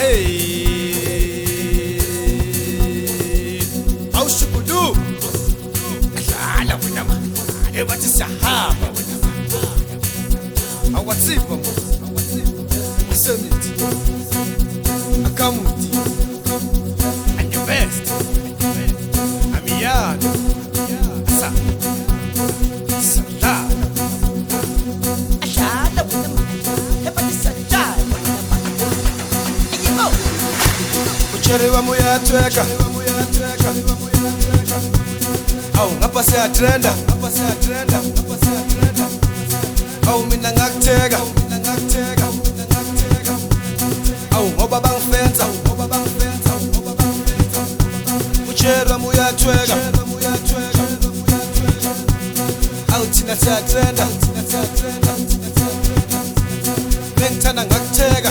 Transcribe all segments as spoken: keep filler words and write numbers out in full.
Aushukudu Ala winama Ebati sahaba winama Awatsipa mo Asemiti Akamuti And your best Amiyano Asa Salada Ala winama Ebati sahaba Ucherewa muya tweka Au ngapa se atrenda Au mina ngaktega Au ngoba bangfenza Ucherewa muya tweka Au tina se atrenda Mengtana ngaktega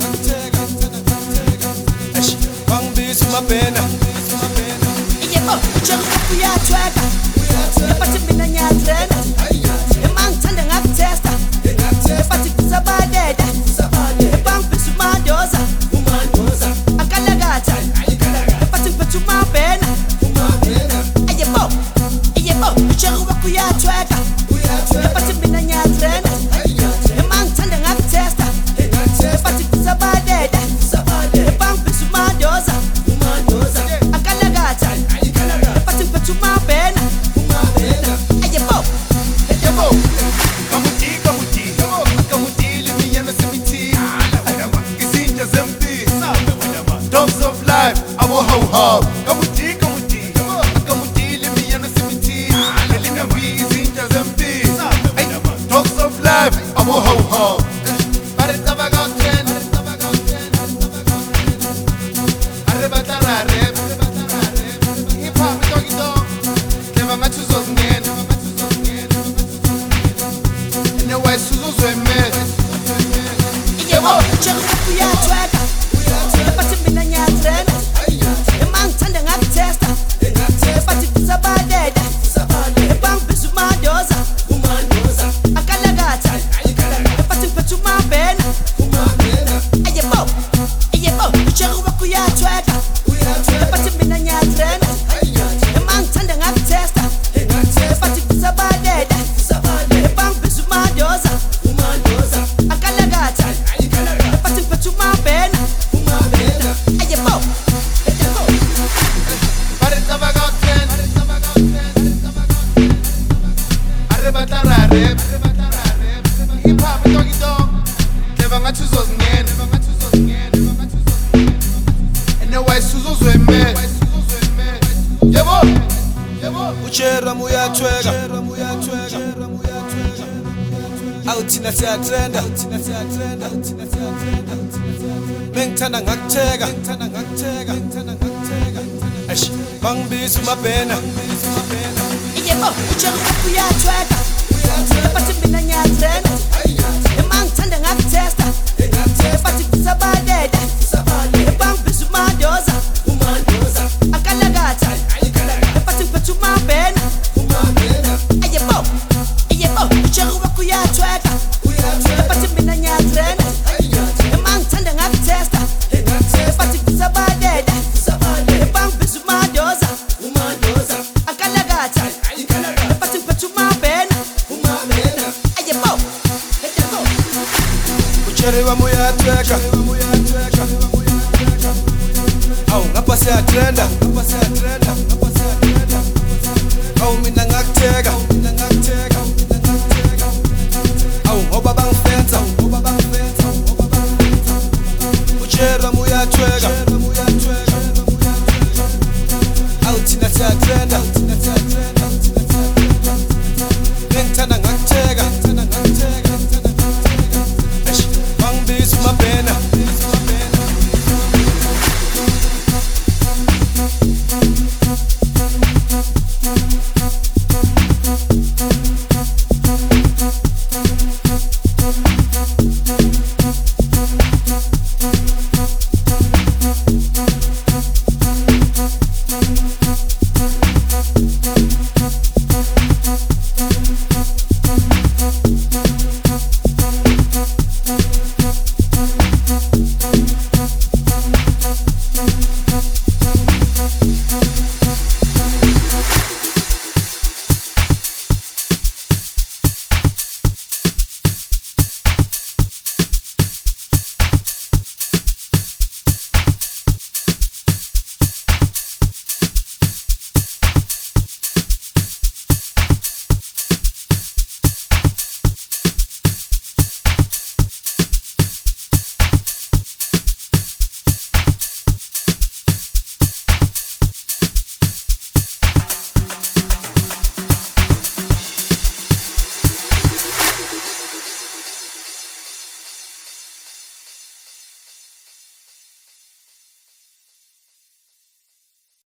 Bangbisu mapena Yebo, chego kuyatweka Epati mina nyatrena Emangthanda ngakutesta Epati kusabadeda Bangbisu madoza Akalagata Epati mpethu mapena Yebo, yebo, chego kuyatweka Epati mina nyatrena Emangthanda ngakutesta Epati kusabadeda Bangbisu madoza Akalagata Epati mpethu mapena Yebo, Yebo Kamuti kamuti Kamuti limiyana semiti Kisinja zemti Dogs of life Abo how how Kamuti kamuti Kamuti limiyana semiti Elinawi kisinja zemti Dogs of life Abo how how Parita bagoten Arrebatara rep Hip hop doggy dog Never met you so scared And your wife Susan Swimmer yebo, chego kuyatweka Epati mina nyatrena Emangthanda ngakutesta Epati kusabadeda Bangbisu madoza Akalagata Epati mpethu mapena Yebo, yebo, chego kuyatweka Epati mina nyatrena Emangthanda ngakutesta Epati kusabadeda Bangbisu madoza Akalagata Epati mpethu mapena Yebo, yebo Parita bagoten Arrebatara rep Hip hop doggy dog Never met you so scared And your wife Susan Swimmer Yebo Uchera muyatweka Au tina se atrenda Mengthanda ngaktega Ash Bangbisu mapena Yebo, chego kuyatweka Epati mina nyatrena Emangthanda ngakutesta Epati kusabadeda Bangbisu madoza Akalagata Epati mpethu mapena Yebo, yebo, chego kuyatweka Epati mina nyatrena Emangthanda ngakutesta Epati kusabadeda Bangbisu madoza Akalagata Epati mpethu mapena Yebo, yebo Ucherewa muyatweka Au ngapa se atrenda Au mina ngaktega